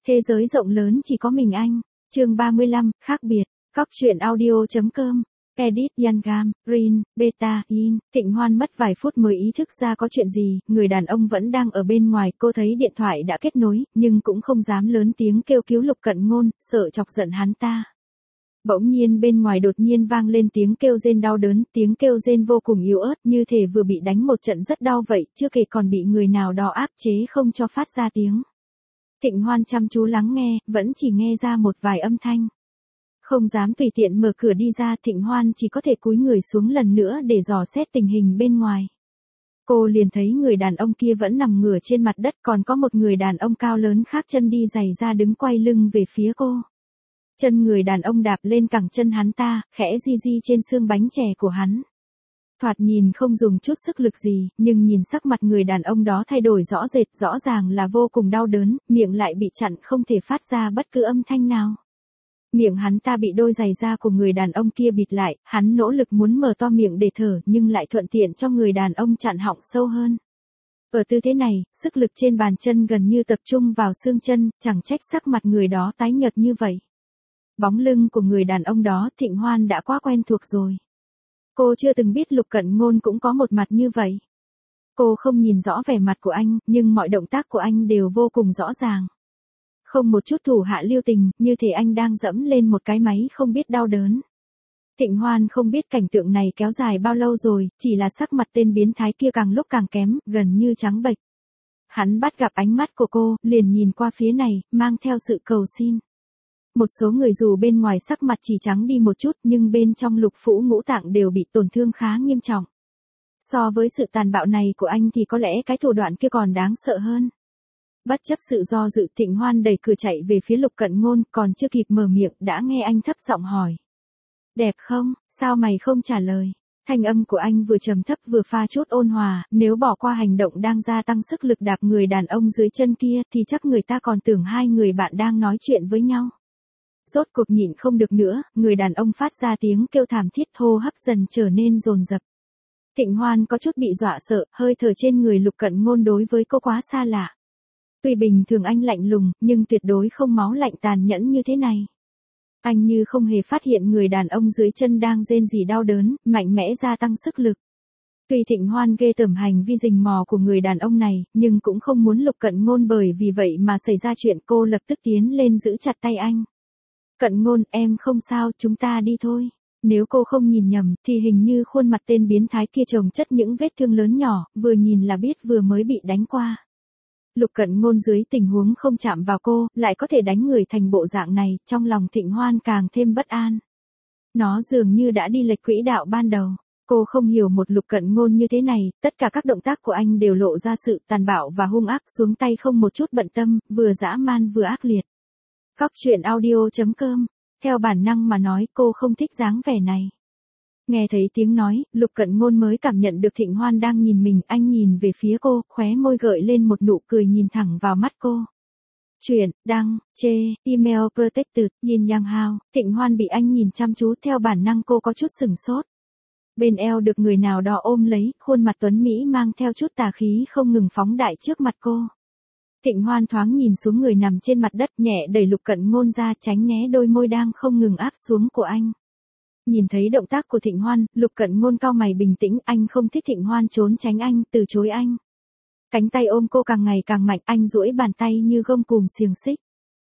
Thế giới rộng lớn chỉ có mình anh. Chương 35, khác biệt. Góc truyện audio.com. Edit Yangam, Rin, Beta, In. Thịnh Hoan mất vài phút mới ý thức ra có chuyện gì, người đàn ông vẫn đang ở bên ngoài, cô thấy điện thoại đã kết nối, nhưng cũng không dám lớn tiếng kêu cứu Lục Cận Ngôn, sợ chọc giận hắn ta. Bỗng nhiên bên ngoài đột nhiên vang lên tiếng kêu rên đau đớn, tiếng kêu rên vô cùng yếu ớt, như thể vừa bị đánh một trận rất đau vậy, chưa kể còn bị người nào đó áp chế không cho phát ra tiếng. Thịnh Hoan chăm chú lắng nghe, vẫn chỉ nghe ra một vài âm thanh. Không dám tùy tiện mở cửa đi ra, Thịnh Hoan chỉ có thể cúi người xuống lần nữa để dò xét tình hình bên ngoài. Cô liền thấy người đàn ông kia vẫn nằm ngửa trên mặt đất, còn có một người đàn ông cao lớn khác chân đi giày ra đứng quay lưng về phía cô. Chân người đàn ông đạp lên cẳng chân hắn ta, khẽ di di trên xương bánh chè của hắn. Thoạt nhìn không dùng chút sức lực gì, nhưng nhìn sắc mặt người đàn ông đó thay đổi rõ rệt, rõ ràng là vô cùng đau đớn, miệng lại bị chặn không thể phát ra bất cứ âm thanh nào. Miệng hắn ta bị đôi giày da của người đàn ông kia bịt lại, hắn nỗ lực muốn mở to miệng để thở nhưng lại thuận tiện cho người đàn ông chặn họng sâu hơn. Ở tư thế này, sức lực trên bàn chân gần như tập trung vào xương chân, chẳng trách sắc mặt người đó tái nhợt như vậy. Bóng lưng của người đàn ông đó Thịnh Hoan đã quá quen thuộc rồi. Cô chưa từng biết Lục Cận Ngôn cũng có một mặt như vậy. Cô không nhìn rõ vẻ mặt của anh, nhưng mọi động tác của anh đều vô cùng rõ ràng. Không một chút thủ hạ lưu tình, như thể anh đang dẫm lên một cái máy không biết đau đớn. Thịnh Hoan không biết cảnh tượng này kéo dài bao lâu rồi, chỉ là sắc mặt tên biến thái kia càng lúc càng kém, gần như trắng bệch. Hắn bắt gặp ánh mắt của cô, liền nhìn qua phía này, mang theo sự cầu xin. Một số người dù bên ngoài sắc mặt chỉ trắng đi một chút nhưng bên trong lục phủ ngũ tạng đều bị tổn thương khá nghiêm trọng. So với sự tàn bạo này của anh thì có lẽ cái thủ đoạn kia còn đáng sợ hơn. Bất chấp sự do dự, Thịnh Hoan đẩy cửa chạy về phía Lục Cận Ngôn, còn chưa kịp mở miệng đã nghe anh thấp giọng hỏi. Đẹp không, sao mày không trả lời? Thanh âm của anh vừa trầm thấp vừa pha chút ôn hòa, nếu bỏ qua hành động đang gia tăng sức lực đạp người đàn ông dưới chân kia thì chắc người ta còn tưởng hai người bạn đang nói chuyện với nhau. Rốt cuộc nhịn không được nữa, người đàn ông phát ra tiếng kêu thảm thiết, hô hấp dần trở nên dồn dập. Thịnh Hoan có chút bị dọa sợ, hơi thở trên người Lục Cận Ngôn đối với cô quá xa lạ. Tuy bình thường anh lạnh lùng, nhưng tuyệt đối không máu lạnh tàn nhẫn như thế này. Anh như không hề phát hiện người đàn ông dưới chân đang rên rỉ đau đớn, mạnh mẽ gia tăng sức lực. Tuy Thịnh Hoan ghê tởm hành vi rình mò của người đàn ông này, nhưng cũng không muốn Lục Cận Ngôn bởi vì vậy mà xảy ra chuyện. Cô lập tức tiến lên giữ chặt tay anh. Cận Ngôn, em không sao, chúng ta đi thôi. Nếu cô không nhìn nhầm, thì hình như khuôn mặt tên biến thái kia chồng chất những vết thương lớn nhỏ, vừa nhìn là biết vừa mới bị đánh qua. Lục Cận Ngôn dưới tình huống không chạm vào cô, lại có thể đánh người thành bộ dạng này, trong lòng Thịnh Hoan càng thêm bất an. Nó dường như đã đi lệch quỹ đạo ban đầu. Cô không hiểu một Lục Cận Ngôn như thế này, tất cả các động tác của anh đều lộ ra sự tàn bạo và hung ác, xuống tay không một chút bận tâm, vừa dã man vừa ác liệt. Góc truyện audio.com. Theo bản năng mà nói, cô không thích dáng vẻ này. Nghe thấy tiếng nói, Lục Cận Ngôn mới cảm nhận được Thịnh Hoan đang nhìn mình, anh nhìn về phía cô, khóe môi gợi lên một nụ cười nhìn thẳng vào mắt cô. Chuyện, đăng, chê, email protected, Yin Yang Hao. Thịnh Hoan bị anh nhìn chăm chú, theo bản năng cô có chút sừng sốt. Bên eo được người nào đó ôm lấy, khuôn mặt tuấn Mỹ mang theo chút tà khí không ngừng phóng đại trước mặt cô. Thịnh Hoan thoáng nhìn xuống người nằm trên mặt đất, nhẹ đẩy Lục Cận Ngôn ra, tránh né đôi môi đang không ngừng áp xuống của anh. Nhìn thấy động tác của Thịnh Hoan, Lục Cận Ngôn cau mày bình tĩnh, anh không thích Thịnh Hoan trốn tránh anh, từ chối anh. Cánh tay ôm cô càng ngày càng mạnh, anh duỗi bàn tay như gông cùm xiềng xích.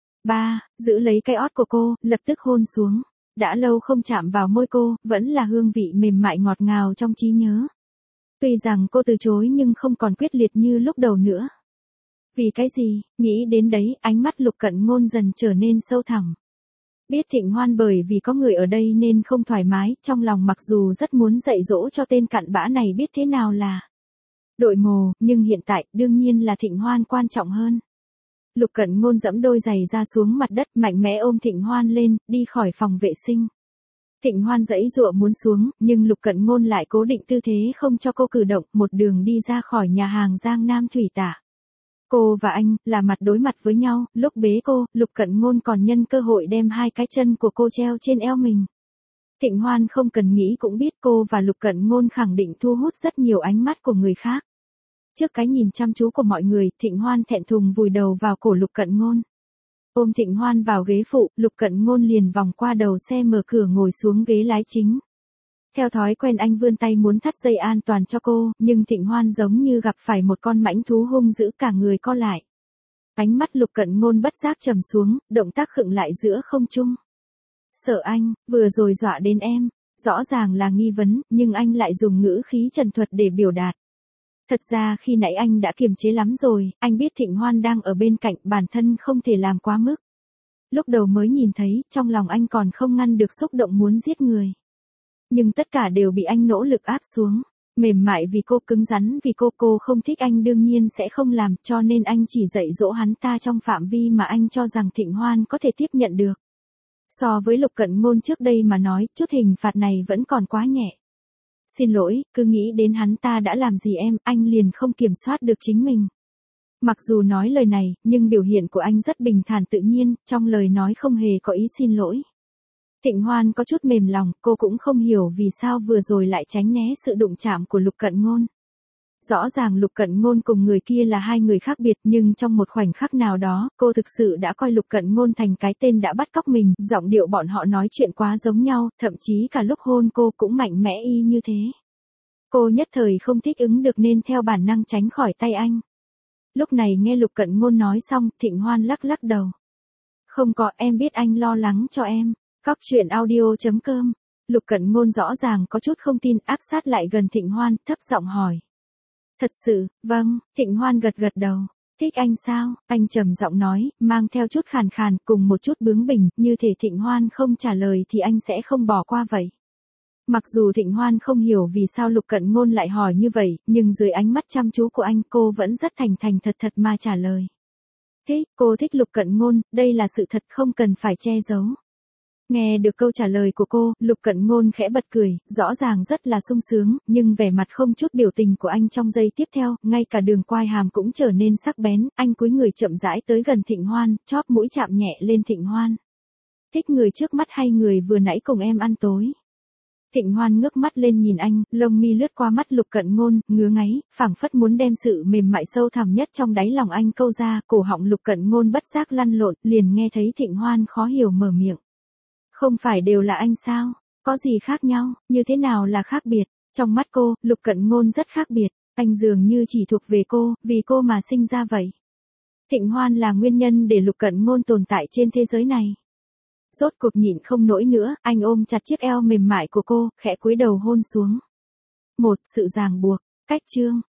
Giữ lấy cái ót của cô, lập tức hôn xuống. Đã lâu không chạm vào môi cô, vẫn là hương vị mềm mại ngọt ngào trong trí nhớ. Tuy rằng cô từ chối nhưng không còn quyết liệt như lúc đầu nữa. Vì cái gì, nghĩ đến đấy, ánh mắt Lục Cận Ngôn dần trở nên sâu thẳm. Biết Thịnh Hoan bởi vì có người ở đây nên không thoải mái, trong lòng mặc dù rất muốn dạy dỗ cho tên cặn bã này biết thế nào là đội mồ, nhưng hiện tại, đương nhiên là Thịnh Hoan quan trọng hơn. Lục Cận Ngôn giẫm đôi giày ra xuống mặt đất, mạnh mẽ ôm Thịnh Hoan lên, đi khỏi phòng vệ sinh. Thịnh Hoan giãy giụa muốn xuống, nhưng Lục Cận Ngôn lại cố định tư thế không cho cô cử động, một đường đi ra khỏi nhà hàng Giang Nam Thủy Tả. Cô và anh, là mặt đối mặt với nhau, lúc bế cô, Lục Cận Ngôn còn nhân cơ hội đem hai cái chân của cô treo trên eo mình. Thịnh Hoan không cần nghĩ cũng biết cô và Lục Cận Ngôn khẳng định thu hút rất nhiều ánh mắt của người khác. Trước cái nhìn chăm chú của mọi người, Thịnh Hoan thẹn thùng vùi đầu vào cổ Lục Cận Ngôn. Ôm Thịnh Hoan vào ghế phụ, Lục Cận Ngôn liền vòng qua đầu xe mở cửa ngồi xuống ghế lái chính. Theo thói quen anh vươn tay muốn thắt dây an toàn cho cô, nhưng Thịnh Hoan giống như gặp phải một con mãnh thú hung dữ cả người co lại. Ánh mắt Lục Cận Ngôn bất giác trầm xuống, động tác khựng lại giữa không trung. Sợ anh, vừa rồi dọa đến em, rõ ràng là nghi vấn, nhưng anh lại dùng ngữ khí trần thuật để biểu đạt. Thật ra khi nãy anh đã kiềm chế lắm rồi, anh biết Thịnh Hoan đang ở bên cạnh, bản thân không thể làm quá mức. Lúc đầu mới nhìn thấy, trong lòng anh còn không ngăn được xúc động muốn giết người. Nhưng tất cả đều bị anh nỗ lực áp xuống. Mềm mại vì cô, cứng rắn vì cô không thích anh đương nhiên sẽ không làm, cho nên anh chỉ dạy dỗ hắn ta trong phạm vi mà anh cho rằng Thịnh Hoan có thể tiếp nhận được. So với Lục Cận Ngôn trước đây mà nói, chút hình phạt này vẫn còn quá nhẹ. Xin lỗi, cứ nghĩ đến hắn ta đã làm gì em, anh liền không kiểm soát được chính mình. Mặc dù nói lời này, nhưng biểu hiện của anh rất bình thản tự nhiên, trong lời nói không hề có ý xin lỗi. Thịnh Hoan có chút mềm lòng, cô cũng không hiểu vì sao vừa rồi lại tránh né sự đụng chạm của Lục Cận Ngôn. Rõ ràng Lục Cận Ngôn cùng người kia là hai người khác biệt, nhưng trong một khoảnh khắc nào đó, cô thực sự đã coi Lục Cận Ngôn thành cái tên đã bắt cóc mình, giọng điệu bọn họ nói chuyện quá giống nhau, thậm chí cả lúc hôn cô cũng mạnh mẽ y như thế. Cô nhất thời không thích ứng được nên theo bản năng tránh khỏi tay anh. Lúc này nghe Lục Cận Ngôn nói xong, Thịnh Hoan lắc lắc đầu. Không có, em biết anh lo lắng cho em. Cóc truyện audio.com. Lục Cận Ngôn rõ ràng có chút không tin, áp sát lại gần Thịnh Hoan, thấp giọng hỏi. Thật sự, vâng, Thịnh Hoan gật gật đầu. Thích anh sao? Anh trầm giọng nói, mang theo chút khàn khàn, cùng một chút bướng bỉnh, như thể Thịnh Hoan không trả lời thì anh sẽ không bỏ qua vậy. Mặc dù Thịnh Hoan không hiểu vì sao Lục Cận Ngôn lại hỏi như vậy, nhưng dưới ánh mắt chăm chú của anh cô vẫn rất thành thành thật thật mà trả lời. Thích, cô thích Lục Cận Ngôn, đây là sự thật không cần phải che giấu. Nghe được câu trả lời của cô, Lục Cận Ngôn khẽ bật cười, rõ ràng rất là sung sướng, nhưng vẻ mặt không chút biểu tình của anh trong giây tiếp theo, ngay cả đường quai hàm cũng trở nên sắc bén, anh cúi người chậm rãi tới gần Thịnh Hoan, chóp mũi chạm nhẹ lên Thịnh Hoan. Thích người trước mắt hay người vừa nãy cùng em ăn tối? Thịnh Hoan ngước mắt lên nhìn anh, lông mi lướt qua mắt Lục Cận Ngôn, ngứa ngáy, phảng phất muốn đem sự mềm mại sâu thẳm nhất trong đáy lòng anh câu ra, cổ họng Lục Cận Ngôn bất giác lăn lộn, liền nghe thấy Thịnh Hoan khó hiểu mở miệng. Không phải đều là anh sao? Có gì khác nhau, như thế nào là khác biệt? Trong mắt cô, Lục Cận Ngôn rất khác biệt, anh dường như chỉ thuộc về cô, vì cô mà sinh ra vậy. Thịnh Hoan là nguyên nhân để Lục Cận Ngôn tồn tại trên thế giới này. Rốt cuộc nhịn không nổi nữa, anh ôm chặt chiếc eo mềm mại của cô, khẽ cúi đầu hôn xuống. Một, sự ràng buộc, cách chương.